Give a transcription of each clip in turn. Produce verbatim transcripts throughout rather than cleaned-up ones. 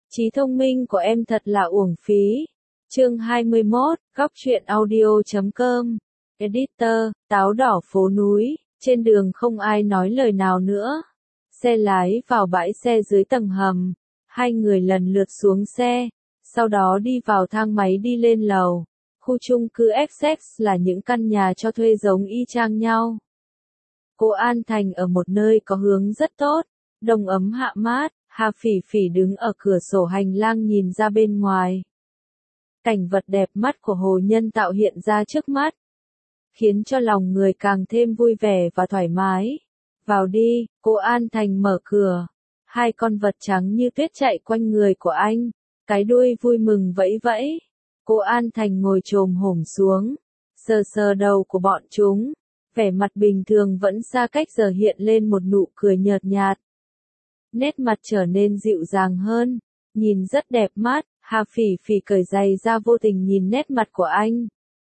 Trí thông minh của em thật là uổng phí. Chương hai mươi mốt, góc truyện audio chấm com. Editor, táo đỏ phố núi, trên đường không ai nói lời nào nữa. Xe lái vào bãi xe dưới tầng hầm, hai người lần lượt xuống xe, sau đó đi vào thang máy đi lên lầu. Khu chung cư Essex là những căn nhà cho thuê giống y chang nhau. Cô An Thành ở một nơi có hướng rất tốt, đông ấm hạ mát. Hà Phỉ Phỉ đứng ở cửa sổ hành lang nhìn ra bên ngoài. Cảnh vật đẹp mắt của hồ nhân tạo hiện ra trước mắt, khiến cho lòng người càng thêm vui vẻ và thoải mái. Vào đi, cô An Thành mở cửa. Hai con vật trắng như tuyết chạy quanh người của anh, cái đuôi vui mừng vẫy vẫy. Cô An Thành ngồi chồm hổm xuống, sờ sờ đầu của bọn chúng, vẻ mặt bình thường vẫn xa cách giờ hiện lên một nụ cười nhợt nhạt. Nét mặt trở nên dịu dàng hơn, nhìn rất đẹp mắt. Hà Phỉ Phỉ cởi giày ra vô tình nhìn nét mặt của anh.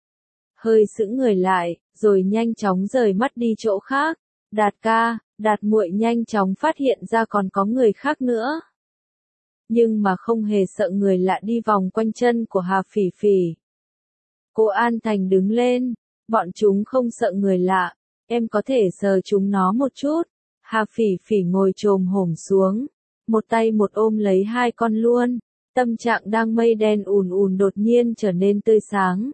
Hơi sững người lại, rồi nhanh chóng rời mắt đi chỗ khác. Đạt ca, Đạt muội nhanh chóng phát hiện ra còn có người khác nữa. Nhưng mà không hề sợ người lạ đi vòng quanh chân của Hà Phỉ Phỉ. Cô An Thành đứng lên, bọn chúng không sợ người lạ, em có thể sờ chúng nó một chút. Hà Phỉ Phỉ ngồi chồm hổm xuống, một tay một ôm lấy hai con luôn, tâm trạng đang mây đen ùn ùn đột nhiên trở nên tươi sáng.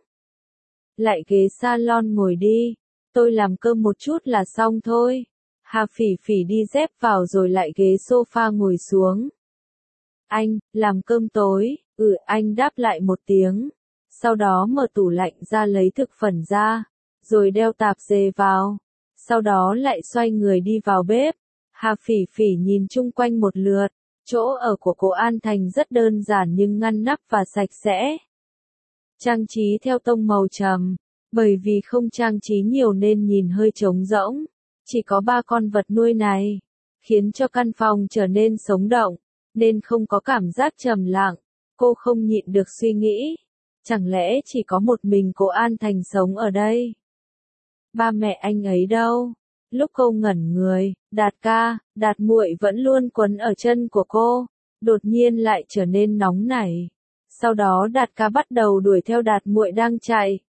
Lại ghế salon ngồi đi, tôi làm cơm một chút là xong thôi. Hà Phỉ Phỉ đi dép vào rồi lại ghế sofa ngồi xuống. Anh, làm cơm tối, ừ anh đáp lại một tiếng, sau đó mở tủ lạnh ra lấy thực phẩm ra, rồi đeo tạp dề vào. Sau đó lại xoay người đi vào bếp. Hà Phỉ Phỉ nhìn chung quanh một lượt, chỗ ở của cô An Thành rất đơn giản nhưng ngăn nắp và sạch sẽ. Trang trí theo tông màu trầm, bởi vì không trang trí nhiều nên nhìn hơi trống rỗng. Chỉ có ba con vật nuôi này, khiến cho căn phòng trở nên sống động, nên không có cảm giác trầm lặng. Cô không nhịn được suy nghĩ, chẳng lẽ chỉ có một mình cô An Thành sống ở đây? Ba mẹ anh ấy đâu? Lúc cô ngẩn người, Đạt ca, Đạt muội vẫn luôn quấn ở chân của cô, đột nhiên lại trở nên nóng nảy. Sau đó Đạt ca bắt đầu đuổi theo Đạt muội đang chạy.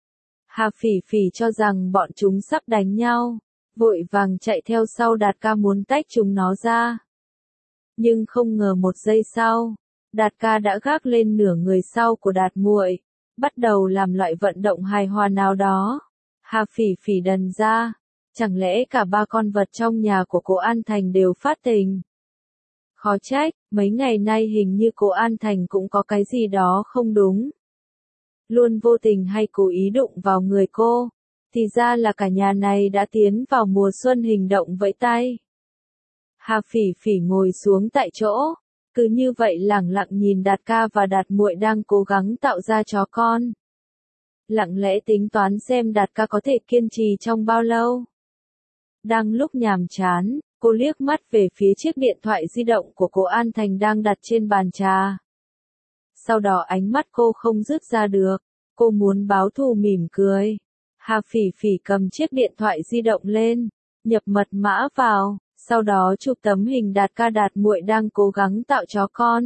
Hà Phỉ Phỉ cho rằng bọn chúng sắp đánh nhau, vội vàng chạy theo sau Đạt ca muốn tách chúng nó ra. Nhưng không ngờ một giây sau, Đạt ca đã gác lên nửa người sau của Đạt muội, bắt đầu làm loại vận động hài hòa nào đó. Hà Phỉ Phỉ đần ra, chẳng lẽ cả ba con vật trong nhà của cô An Thành đều phát tình? Khó trách, mấy ngày nay hình như cô An Thành cũng có cái gì đó không đúng. Luôn vô tình hay cố ý đụng vào người cô, thì ra là cả nhà này đã tiến vào mùa xuân hình động vẫy tay. Hà Phỉ Phỉ ngồi xuống tại chỗ, cứ như vậy lẳng lặng nhìn Đạt ca và Đạt muội đang cố gắng tạo ra chó con. Lặng lẽ tính toán xem Đạt ca có thể kiên trì trong bao lâu. Đang lúc nhàm chán, cô liếc mắt về phía chiếc điện thoại di động của cô An Thành đang đặt trên bàn trà. Sau đó ánh mắt cô không dứt ra được, cô muốn báo thù mỉm cười. Hà Phỉ Phỉ cầm chiếc điện thoại di động lên, nhập mật mã vào, sau đó chụp tấm hình Đạt ca Đạt muội đang cố gắng tạo chó con.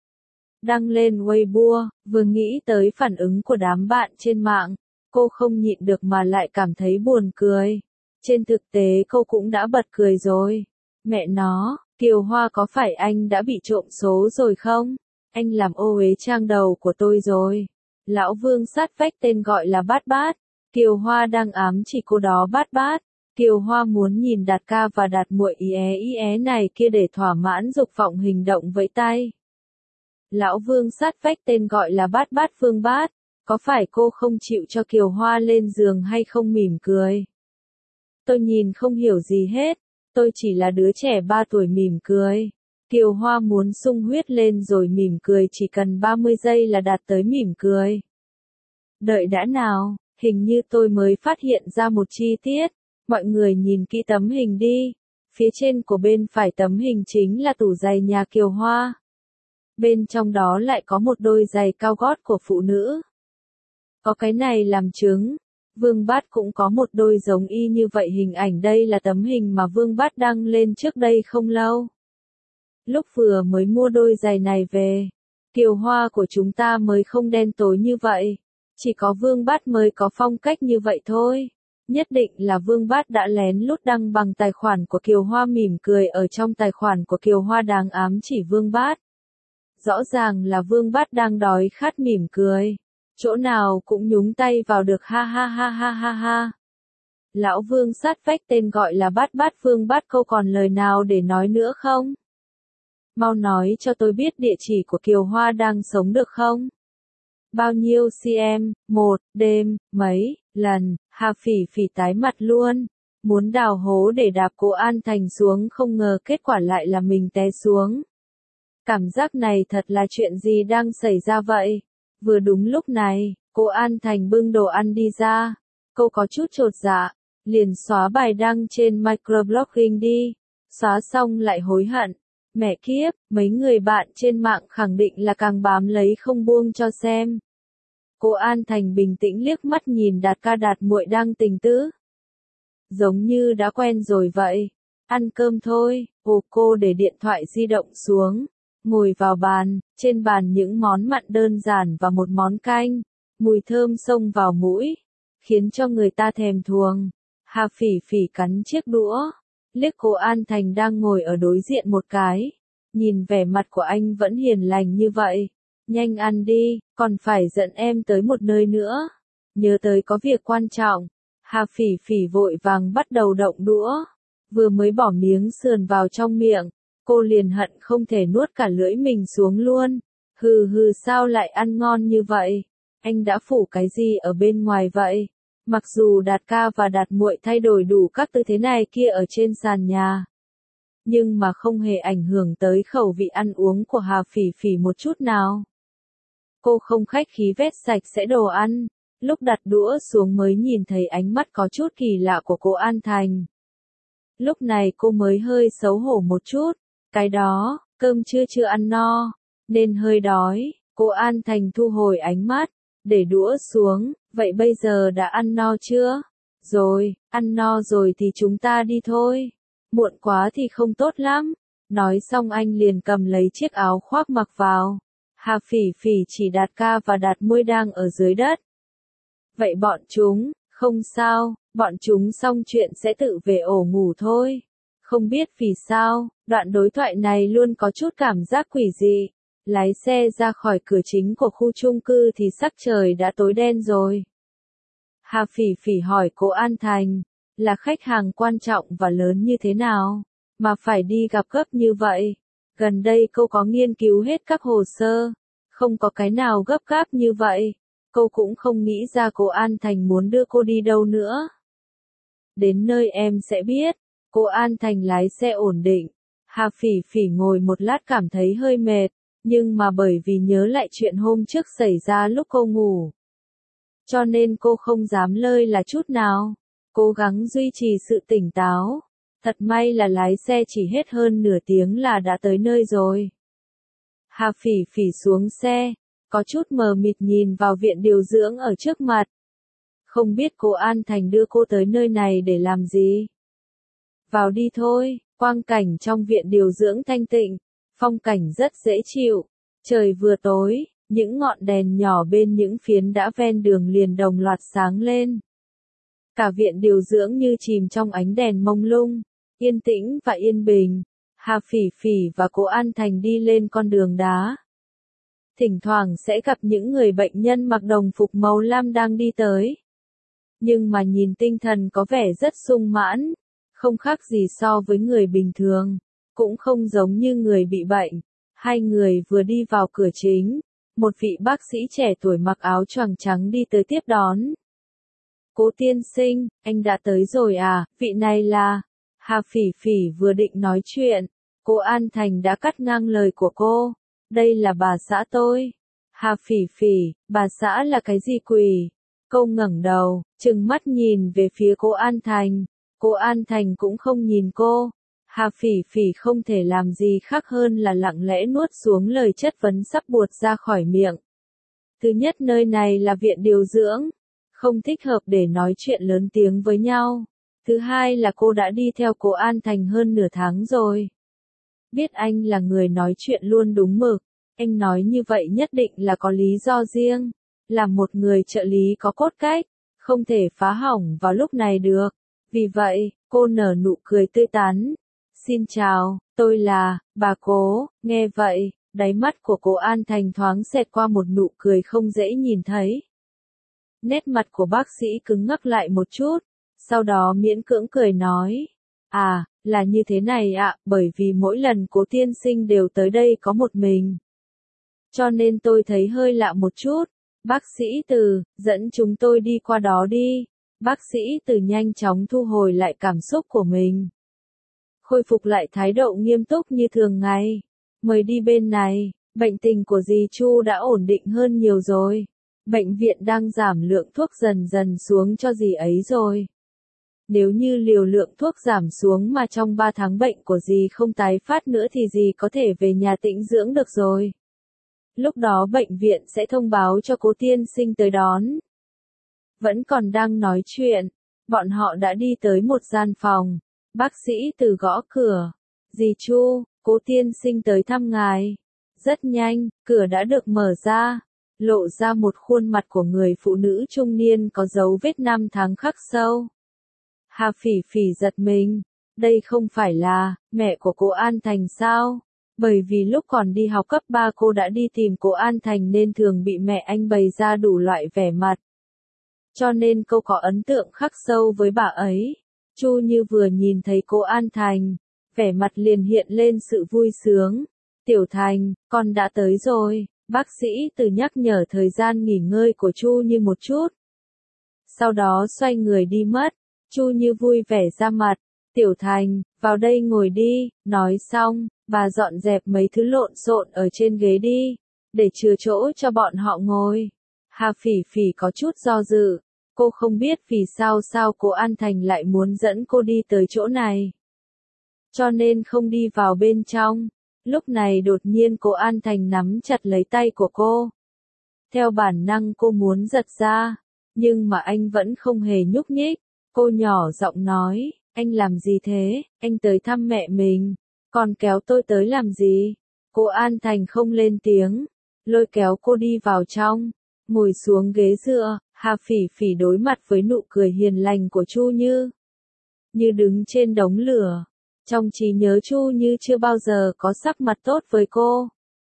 Đăng lên Weibo, vừa nghĩ tới phản ứng của đám bạn trên mạng, cô không nhịn được mà lại cảm thấy buồn cười. Trên thực tế cô cũng đã bật cười rồi. Mẹ nó, Kiều Hoa có phải anh đã bị trộm số rồi không? Anh làm ô uế trang đầu của tôi rồi. Lão Vương sát vách tên gọi là Bát Bát. Kiều Hoa đang ám chỉ cô đó Bát Bát. Kiều Hoa muốn nhìn Đạt ca và Đạt muội ý é ý é này kia để thỏa mãn dục vọng hình động vẫy tay. Lão Vương sát vách tên gọi là Bát Bát Vương Bát, có phải cô không chịu cho Kiều Hoa lên giường hay không mỉm cười? Tôi nhìn không hiểu gì hết, tôi chỉ là đứa trẻ ba tuổi mỉm cười. Kiều Hoa muốn sung huyết lên rồi mỉm cười chỉ cần ba mươi giây là đạt tới mỉm cười. Đợi đã nào, hình như tôi mới phát hiện ra một chi tiết, mọi người nhìn kỹ tấm hình đi. Phía trên của bên phải tấm hình chính là tủ giày nhà Kiều Hoa. Bên trong đó lại có một đôi giày cao gót của phụ nữ. Có cái này làm chứng, Vương Bát cũng có một đôi giống y như vậy. Hình ảnh đây là tấm hình mà Vương Bát đăng lên trước đây không lâu. Lúc vừa mới mua đôi giày này về, Kiều Hoa của chúng ta mới không đen tối như vậy. Chỉ có Vương Bát mới có phong cách như vậy thôi. Nhất định là Vương Bát đã lén lút đăng bằng tài khoản của Kiều Hoa, mỉm cười ở trong tài khoản của Kiều Hoa đáng ám chỉ Vương Bát. Rõ ràng là Vương Bát đang đói khát mỉm cười. Chỗ nào cũng nhúng tay vào được, ha ha ha ha ha ha. Lão Vương sát vách tên gọi là Bát Bát Vương Bát, câu còn lời nào để nói nữa không? Mau nói cho tôi biết địa chỉ của Kiều Hoa đang sống được không? Bao nhiêu cm, một, đêm, mấy, lần, Hà Phỉ Phỉ tái mặt luôn. Muốn đào hố để đạp cô An Thành xuống, không ngờ kết quả lại là mình té xuống. Cảm giác này thật là chuyện gì đang xảy ra vậy? Vừa đúng lúc này, cô An Thành bưng đồ ăn đi ra. Cô có chút chột dạ, liền xóa bài đăng trên microblogging đi. Xóa xong lại hối hận. Mẹ kiếp, mấy người bạn trên mạng khẳng định là càng bám lấy không buông cho xem. Cô An Thành bình tĩnh liếc mắt nhìn Đạt ca Đạt muội đang tình tứ. Giống như đã quen rồi vậy. Ăn cơm thôi. Ồ, cô để điện thoại di động xuống. Ngồi vào bàn, trên bàn những món mặn đơn giản và một món canh. Mùi thơm xông vào mũi, khiến cho người ta thèm thuồng. Hà Phỉ Phỉ cắn chiếc đũa, liếc cô An Thành đang ngồi ở đối diện một cái. Nhìn vẻ mặt của anh vẫn hiền lành như vậy. Nhanh ăn đi, còn phải dẫn em tới một nơi nữa. Nhớ tới có việc quan trọng. Hà Phỉ Phỉ vội vàng bắt đầu động đũa. Vừa mới bỏ miếng sườn vào trong miệng, cô liền hận không thể nuốt cả lưỡi mình xuống luôn. Hừ hừ, sao lại ăn ngon như vậy? Anh đã phủ cái gì ở bên ngoài vậy? Mặc dù Đạt ca và Đạt muội thay đổi đủ các tư thế này kia ở trên sàn nhà, nhưng mà không hề ảnh hưởng tới khẩu vị ăn uống của Hà Phỉ Phỉ một chút nào. Cô không khách khí vét sạch sẽ đồ ăn, lúc đặt đũa xuống mới nhìn thấy ánh mắt có chút kỳ lạ của cô An Thành. Lúc này cô mới hơi xấu hổ một chút, cái đó, cơm trưa chưa ăn no, nên hơi đói. Cô An Thành thu hồi ánh mắt, để đũa xuống, vậy bây giờ đã ăn no chưa? Rồi, ăn no rồi thì chúng ta đi thôi. Muộn quá thì không tốt lắm. Nói xong anh liền cầm lấy chiếc áo khoác mặc vào. Hà Phỉ Phỉ chỉ Đạt ca và Đạt muội đang ở dưới đất. Vậy bọn chúng, không sao, bọn chúng xong chuyện sẽ tự về ổ ngủ thôi. Không biết vì sao, đoạn đối thoại này luôn có chút cảm giác quỷ dị. Lái xe ra khỏi cửa chính của khu chung cư thì sắc trời đã tối đen rồi. Hà Phỉ Phỉ hỏi cô An Thành, là khách hàng quan trọng và lớn như thế nào, mà phải đi gặp gấp như vậy? Gần đây cô có nghiên cứu hết các hồ sơ, không có cái nào gấp gáp như vậy. Cô cũng không nghĩ ra cô An Thành muốn đưa cô đi đâu nữa. Đến nơi em sẽ biết. Cô An Thành lái xe ổn định. Hà Phỉ Phỉ ngồi một lát cảm thấy hơi mệt, nhưng mà bởi vì nhớ lại chuyện hôm trước xảy ra lúc cô ngủ, cho nên cô không dám lơi là chút nào. Cố gắng duy trì sự tỉnh táo. Thật may là lái xe chỉ hết hơn nửa tiếng là đã tới nơi rồi. Hà Phỉ Phỉ xuống xe, có chút mờ mịt nhìn vào viện điều dưỡng ở trước mặt. Không biết cô An Thành đưa cô tới nơi này để làm gì? Vào đi thôi. Quang cảnh trong viện điều dưỡng thanh tịnh, phong cảnh rất dễ chịu. Trời vừa tối, những ngọn đèn nhỏ bên những phiến đá ven đường liền đồng loạt sáng lên. Cả viện điều dưỡng như chìm trong ánh đèn mông lung, yên tĩnh và yên bình. Hà Phỉ Phỉ và cô An Thành đi lên con đường đá. Thỉnh thoảng sẽ gặp những người bệnh nhân mặc đồng phục màu lam đang đi tới. Nhưng mà nhìn tinh thần có vẻ rất sung mãn, không khác gì so với người bình thường, cũng không giống như người bị bệnh. Hai người vừa đi vào cửa chính, một vị bác sĩ trẻ tuổi mặc áo choàng trắng đi tới tiếp đón. Cố tiên sinh, anh đã tới rồi à, vị này là... Hà Phỉ Phỉ vừa định nói chuyện, cô An Thành đã cắt ngang lời của cô. Đây là bà xã tôi. Hà Phỉ Phỉ, bà xã là cái gì quỷ? Cô ngẩng đầu, trừng mắt nhìn về phía cô An Thành. Cô An Thành cũng không nhìn cô. Hà Phỉ Phỉ không thể làm gì khác hơn là lặng lẽ nuốt xuống lời chất vấn sắp buột ra khỏi miệng. Thứ nhất, nơi này là viện điều dưỡng, không thích hợp để nói chuyện lớn tiếng với nhau. Thứ hai là cô đã đi theo cô An Thành hơn nửa tháng rồi. biết anh là người nói chuyện luôn đúng mực. Anh nói như vậy nhất định là có lý do riêng. Là một người trợ lý có cốt cách, không thể phá hỏng vào lúc này được. Vì vậy, cô nở nụ cười tươi tắn. Xin chào, tôi là, bà Cố. Nghe vậy, đáy mắt của cô An Thành thoáng xẹt qua một nụ cười không dễ nhìn thấy. Nét mặt của bác sĩ cứng ngắc lại một chút, sau đó miễn cưỡng cười nói. À, là như thế này ạ, bởi vì mỗi lần Cố tiên sinh đều tới đây có một mình. Cho nên tôi thấy hơi lạ một chút. Bác sĩ Từ, dẫn chúng tôi đi qua đó đi. Bác sĩ Từ nhanh chóng thu hồi lại cảm xúc của mình. Khôi phục lại thái độ nghiêm túc như thường ngày. Mời đi bên này, bệnh tình của dì Chu đã ổn định hơn nhiều rồi. Bệnh viện đang giảm lượng thuốc dần dần xuống cho dì ấy rồi. Nếu như liều lượng thuốc giảm xuống mà trong ba tháng bệnh của dì không tái phát nữa thì dì có thể về nhà tĩnh dưỡng được rồi. Lúc đó bệnh viện sẽ thông báo cho Cố tiên sinh tới đón. Vẫn còn đang nói chuyện, bọn họ đã đi tới một gian phòng. Bác sĩ Từ gõ cửa. Dì Chu, Cố tiên sinh tới thăm ngài. Rất nhanh, cửa đã được mở ra, lộ ra một khuôn mặt của người phụ nữ trung niên có dấu vết năm tháng khắc sâu. Hà Phỉ Phỉ giật mình, đây không phải là mẹ của cô An Thành sao? Bởi vì lúc còn đi học cấp ba cô đã đi tìm cô An Thành nên thường bị mẹ anh bày ra đủ loại vẻ mặt. Cho nên cô có ấn tượng khắc sâu với bà ấy. Chu Như vừa nhìn thấy cô An Thành, vẻ mặt liền hiện lên sự vui sướng. Tiểu Thành, con đã tới rồi. Bác sĩ Từ nhắc nhở thời gian nghỉ ngơi của Chu Như một chút. Sau đó xoay người đi mất. Chu Như vui vẻ ra mặt. Tiểu Thành, vào đây ngồi đi. Nói xong, bà dọn dẹp mấy thứ lộn xộn ở trên ghế đi, để chừa chỗ cho bọn họ ngồi. Hà Phỉ Phỉ có chút do dự. Cô không biết vì sao sao cô An Thành lại muốn dẫn cô đi tới chỗ này. Cho nên không đi vào bên trong. Lúc này đột nhiên cô An Thành nắm chặt lấy tay của cô. Theo bản năng cô muốn giật ra, nhưng mà anh vẫn không hề nhúc nhích. Cô nhỏ giọng nói, anh làm gì thế, anh tới thăm mẹ mình, còn kéo tôi tới làm gì? Cô An Thành không lên tiếng, lôi kéo cô đi vào trong, ngồi xuống ghế dựa. Hà Phỉ Phỉ đối mặt với nụ cười hiền lành của Chu Như, như đứng trên đống lửa. Trong trí nhớ Chu Như chưa bao giờ có sắc mặt tốt với cô.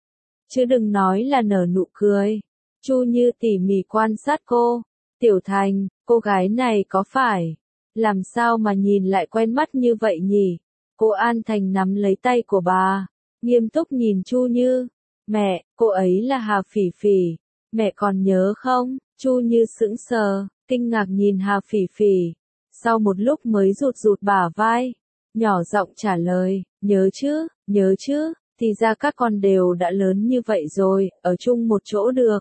Chứ đừng nói là nở nụ cười. Chu Như tỉ mỉ quan sát cô. Tiểu Thành, cô gái này có phải, làm sao mà nhìn lại quen mắt như vậy nhỉ? Cô An Thành nắm lấy tay của bà, nghiêm túc nhìn Chu Như. Mẹ, cô ấy là Hà Phỉ Phỉ. Mẹ còn nhớ không? Chu Như sững sờ, kinh ngạc nhìn Hà Phỉ Phỉ. Sau một lúc mới rụt rụt bả vai, nhỏ giọng trả lời, nhớ chứ, nhớ chứ, thì ra các con đều đã lớn như vậy rồi, ở chung một chỗ được.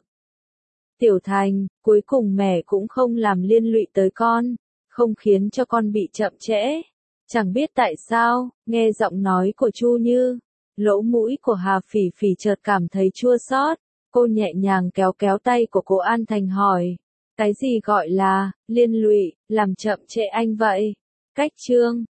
Tiểu Thành, cuối cùng mẹ cũng không làm liên lụy tới con, không khiến cho con bị chậm trễ. Chẳng biết tại sao, nghe giọng nói của Chu Như, lỗ mũi của Hà Phỉ Phỉ chợt cảm thấy chua xót. Cô nhẹ nhàng kéo kéo tay của cô An Thành hỏi, cái gì gọi là liên lụy, làm chậm trễ anh vậy? Cách chương